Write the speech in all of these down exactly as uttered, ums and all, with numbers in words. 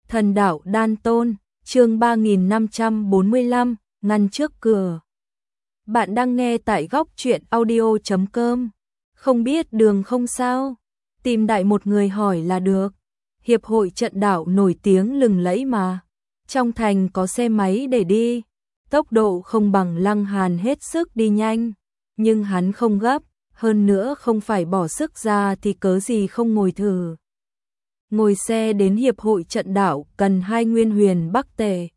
Thần đạo đan tôn, chương ba nghìn năm trăm bốn mươi lăm, ngăn trước cửa. Bạn đang nghe tại góc truyện audio chấm com. Không biết đường không sao? Tìm đại một người hỏi là được. Hiệp hội trận đạo nổi tiếng lừng lẫy mà. Trong thành có xe máy để đi. Tốc độ không bằng Lăng Hàn hết sức đi nhanh. Nhưng hắn không gấp, hơn nữa không phải bỏ sức ra thì cớ gì không ngồi thử. Ngồi xe đến hiệp hội trận đạo cần hai nguyên huyền bắc tệ.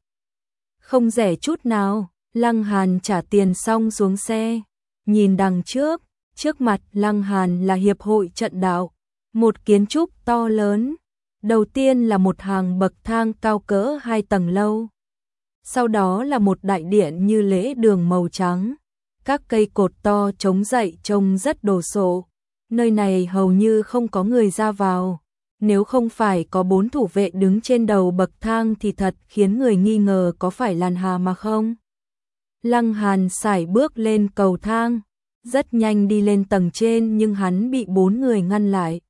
Không rẻ chút nào, Lăng Hàn trả tiền xong xuống xe. Nhìn đằng trước, trước mặt Lăng Hàn là hiệp hội trận đạo. Một kiến trúc to lớn. Đầu tiên là một hàng bậc thang cao cỡ hai tầng lâu. Sau đó là một đại điện như lễ đường màu trắng. Các cây cột to chống dậy trông rất đồ sộ. Nơi này hầu như không có người ra vào. Nếu không phải có bốn thủ vệ đứng trên đầu bậc thang thì thật khiến người nghi ngờ có phải Lan Hà mà không. Lăng Hàn sải bước lên cầu thang, rất nhanh đi lên tầng trên nhưng hắn bị bốn người ngăn lại.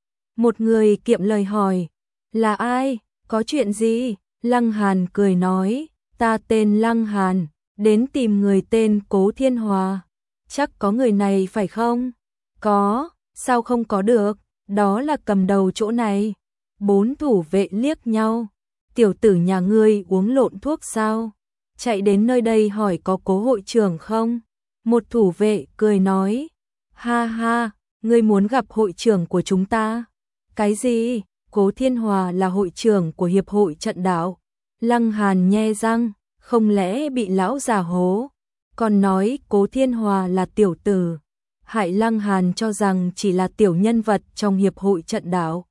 Một người kiệm lời hỏi, là ai, có chuyện gì? Lăng Hàn cười nói, ta tên Lăng Hàn, đến tìm người tên Cố Thiên Hòa. Chắc có người này phải không? Có, sao không có được? Đó là cầm đầu chỗ này. Bốn thủ vệ liếc nhau. Tiểu tử nhà ngươi uống lộn thuốc sao? Chạy đến nơi đây hỏi có Cố hội trưởng không? Một thủ vệ cười nói. Ha ha, ngươi muốn gặp hội trưởng của chúng ta? Cái gì? Cố Thiên Hòa là hội trưởng của hiệp hội trận đạo. Lăng Hàn nhe răng, không lẽ bị lão già hố? Còn nói Cố Thiên Hòa là tiểu tử. Hại Lăng Hàn cho rằng chỉ là tiểu nhân vật trong hiệp hội trận đạo.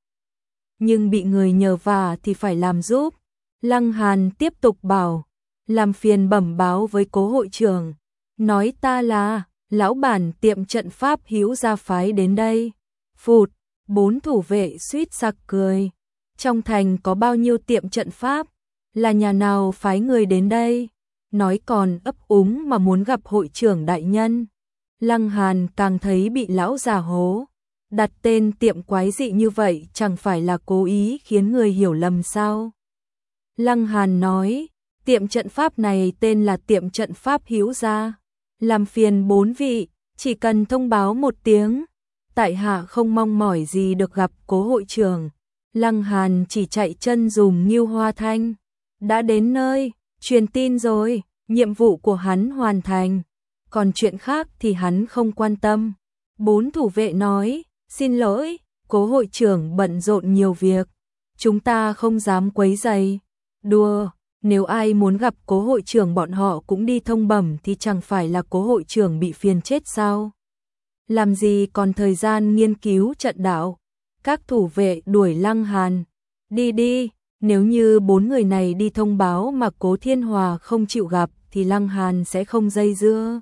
Nhưng bị người nhờ vả thì phải làm giúp. Lăng Hàn tiếp tục bảo, làm phiền bẩm báo với Cố hội trưởng. Nói ta là, lão bản tiệm trận pháp Hữu Gia phái đến đây. Phụt, bốn thủ vệ suýt sặc cười. Trong thành có bao nhiêu tiệm trận pháp? Là nhà nào phái người đến đây? Nói còn ấp úng mà muốn gặp hội trưởng đại nhân. Lăng Hàn càng thấy bị lão già hố. Đặt tên tiệm quái dị như vậy chẳng phải là cố ý khiến người hiểu lầm sao? Lăng Hàn nói, tiệm trận pháp này tên là tiệm trận pháp Hữu Gia. Làm phiền bốn vị, chỉ cần thông báo một tiếng. Tại hạ không mong mỏi gì được gặp Cố hội trưởng. Lăng Hàn chỉ chạy chân dùm Ngưu Hoa Thanh. Đã đến nơi, truyền tin rồi, nhiệm vụ của hắn hoàn thành. Còn chuyện khác thì hắn không quan tâm. Bốn thủ vệ nói, xin lỗi, Cố hội trưởng bận rộn nhiều việc. Chúng ta không dám quấy rầy. Đùa, nếu ai muốn gặp Cố hội trưởng bọn họ cũng đi thông bẩm thì chẳng phải là Cố hội trưởng bị phiền chết sao? Làm gì còn thời gian nghiên cứu trận đạo. Các thủ vệ đuổi Lăng Hàn. Đi đi, nếu như bốn người này đi thông báo mà Cố Thiên Hòa không chịu gặp thì Lăng Hàn sẽ không dây dưa.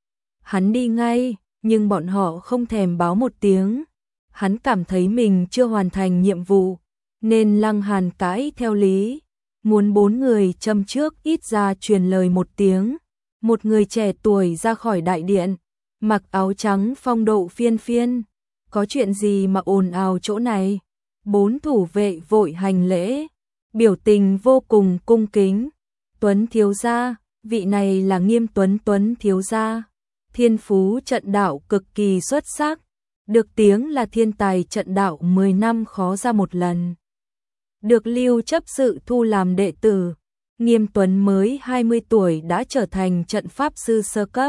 Hắn đi ngay, nhưng bọn họ không thèm báo một tiếng. Hắn cảm thấy mình chưa hoàn thành nhiệm vụ, nên Lăng Hàn cãi theo lý. Muốn bốn người châm trước ít ra truyền lời một tiếng. Một người trẻ tuổi ra khỏi đại điện, mặc áo trắng phong độ phiên phiên. Có chuyện gì mà ồn ào chỗ này? Bốn thủ vệ vội hành lễ, biểu tình vô cùng cung kính. Tuấn thiếu gia, vị này là Nghiêm Tuấn Tuấn thiếu gia. Thiên phú trận đạo cực kỳ xuất sắc, được tiếng là thiên tài trận đạo mười năm khó ra một lần. Được Lưu chấp sự thu làm đệ tử, Nghiêm Tuấn mới hai mươi tuổi đã trở thành trận pháp sư sơ cấp.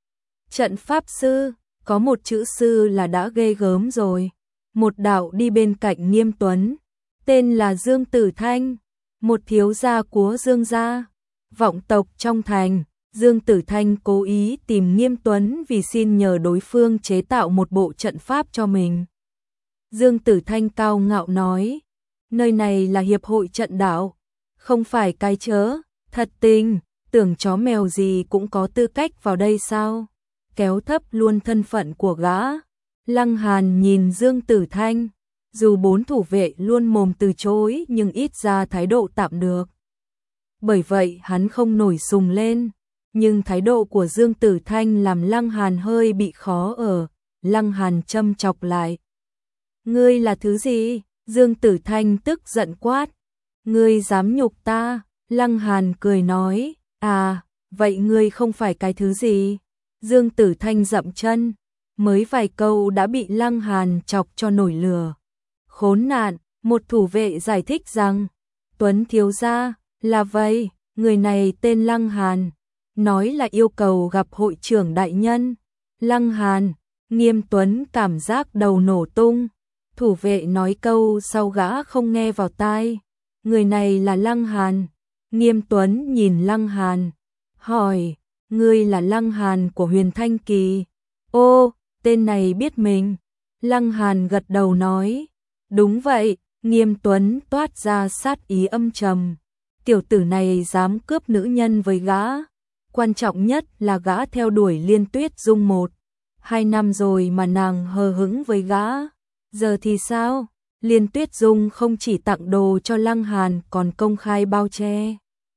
Trận pháp sư, có một chữ sư là đã ghê gớm rồi. Một đạo đi bên cạnh Nghiêm Tuấn, tên là Dương Tử Thanh, một thiếu gia của Dương gia, vọng tộc trong thành. Dương Tử Thanh cố ý tìm Nghiêm Tuấn vì xin nhờ đối phương chế tạo một bộ trận pháp cho mình. Dương Tử Thanh cao ngạo nói, nơi này là hiệp hội trận đạo, không phải cái chớ, thật tình, tưởng chó mèo gì cũng có tư cách vào đây sao? Kéo thấp luôn thân phận của gã. Lăng Hàn nhìn Dương Tử Thanh, dù bốn thủ vệ luôn mồm từ chối nhưng ít ra thái độ tạm được. Bởi vậy hắn không nổi sùng lên. Nhưng thái độ của Dương Tử Thanh làm Lăng Hàn hơi bị khó ở. Lăng Hàn châm chọc lại. Ngươi là thứ gì? Dương Tử Thanh tức giận quát. Ngươi dám nhục ta? Lăng Hàn cười nói, à, vậy ngươi không phải cái thứ gì? Dương Tử Thanh dậm chân, mới vài câu đã bị Lăng Hàn chọc cho nổi lửa. Khốn nạn, một thủ vệ giải thích rằng, Tuấn thiếu gia, là vậy, người này tên Lăng Hàn, nói là yêu cầu gặp hội trưởng đại nhân. Lăng Hàn, Nghiêm Tuấn cảm giác đầu nổ tung, thủ vệ nói câu sau gã không nghe vào tai. Người này là Lăng Hàn. Nghiêm Tuấn nhìn Lăng Hàn, hỏi, ngươi là Lăng Hàn của Huyền Thanh Kỳ? Ô, tên này biết mình. Lăng Hàn gật đầu nói, đúng vậy. Nghiêm Tuấn toát ra sát ý âm trầm, tiểu tử này dám cướp nữ nhân với gã. Quan trọng nhất là gã theo đuổi Liên Tuyết Dung một, hai năm rồi mà nàng hờ hững với gã. Giờ thì sao? Liên Tuyết Dung không chỉ tặng đồ cho Lăng Hàn còn công khai bao che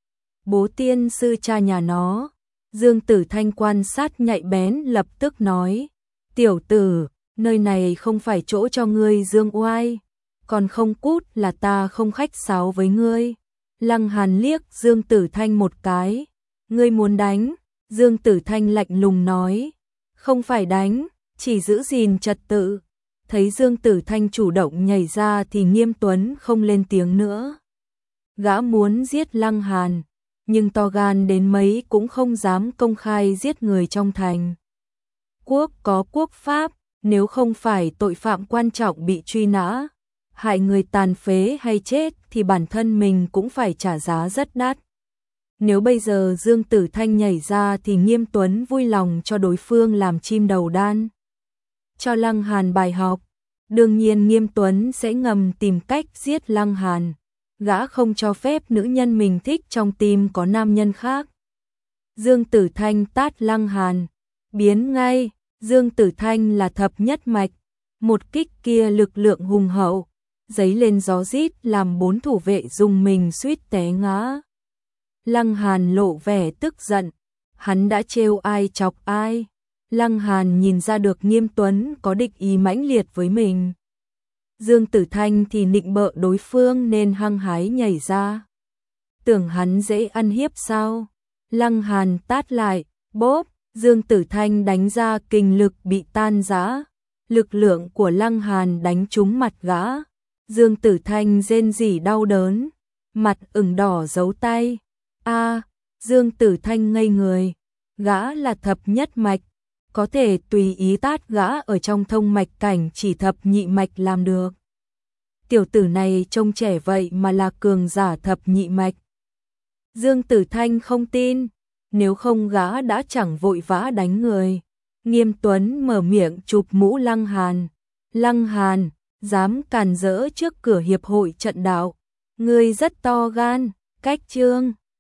bố tiên sư cha nhà nó. Dương Tử Thanh quan sát nhạy bén lập tức nói, tiểu tử, nơi này không phải chỗ cho ngươi dương oai, còn không cút là ta không khách sáo với ngươi. Lăng Hàn liếc Dương Tử Thanh một cái, ngươi muốn đánh? Dương Tử Thanh lạnh lùng nói, không phải đánh, chỉ giữ gìn trật tự. Thấy Dương Tử Thanh chủ động nhảy ra thì Nghiêm Tuấn không lên tiếng nữa. Gã muốn giết Lăng Hàn, nhưng to gan đến mấy cũng không dám công khai giết người trong thành. Quốc có quốc pháp, nếu không phải tội phạm quan trọng bị truy nã, hại người tàn phế hay chết thì bản thân mình cũng phải trả giá rất đắt. Nếu bây giờ Dương Tử Thanh nhảy ra thì Nghiêm Tuấn vui lòng cho đối phương làm chim đầu đan, cho Lăng Hàn bài học. Đương nhiên Nghiêm Tuấn sẽ ngầm tìm cách giết Lăng Hàn. Gã không cho phép nữ nhân mình thích trong tim có nam nhân khác. Dương Tử Thanh tát Lăng Hàn, biến ngay. Dương Tử Thanh là thập nhất mạch, một kích kia lực lượng hùng hậu, giấy lên gió rít làm bốn thủ vệ dùng mình suýt té ngã. Lăng Hàn lộ vẻ tức giận, hắn đã trêu ai chọc ai. Lăng Hàn nhìn ra được Nghiêm Tuấn có địch ý mãnh liệt với mình. Dương Tử Thanh thì nịnh bợ đối phương nên hăng hái nhảy ra. Tưởng hắn dễ ăn hiếp sao? Lăng Hàn tát lại, bốp, Dương Tử Thanh đánh ra kình lực bị tan rã. Lực lượng của Lăng Hàn đánh trúng mặt gã. Dương Tử Thanh rên rỉ đau đớn, mặt ửng đỏ giấu tay. A, Dương Tử Thanh ngây người, gã là thập nhất mạch, có thể tùy ý tát gã ở trong thông mạch cảnh chỉ thập nhị mạch làm được. Tiểu tử này trông trẻ vậy mà là cường giả thập nhị mạch. Dương Tử Thanh không tin, nếu không gã đã chẳng vội vã đánh người. Nghiêm Tuấn mở miệng chụp mũ Lăng Hàn. Lăng Hàn, dám càn rỡ trước cửa hiệp hội trận đạo, ngươi rất to gan. Cách chương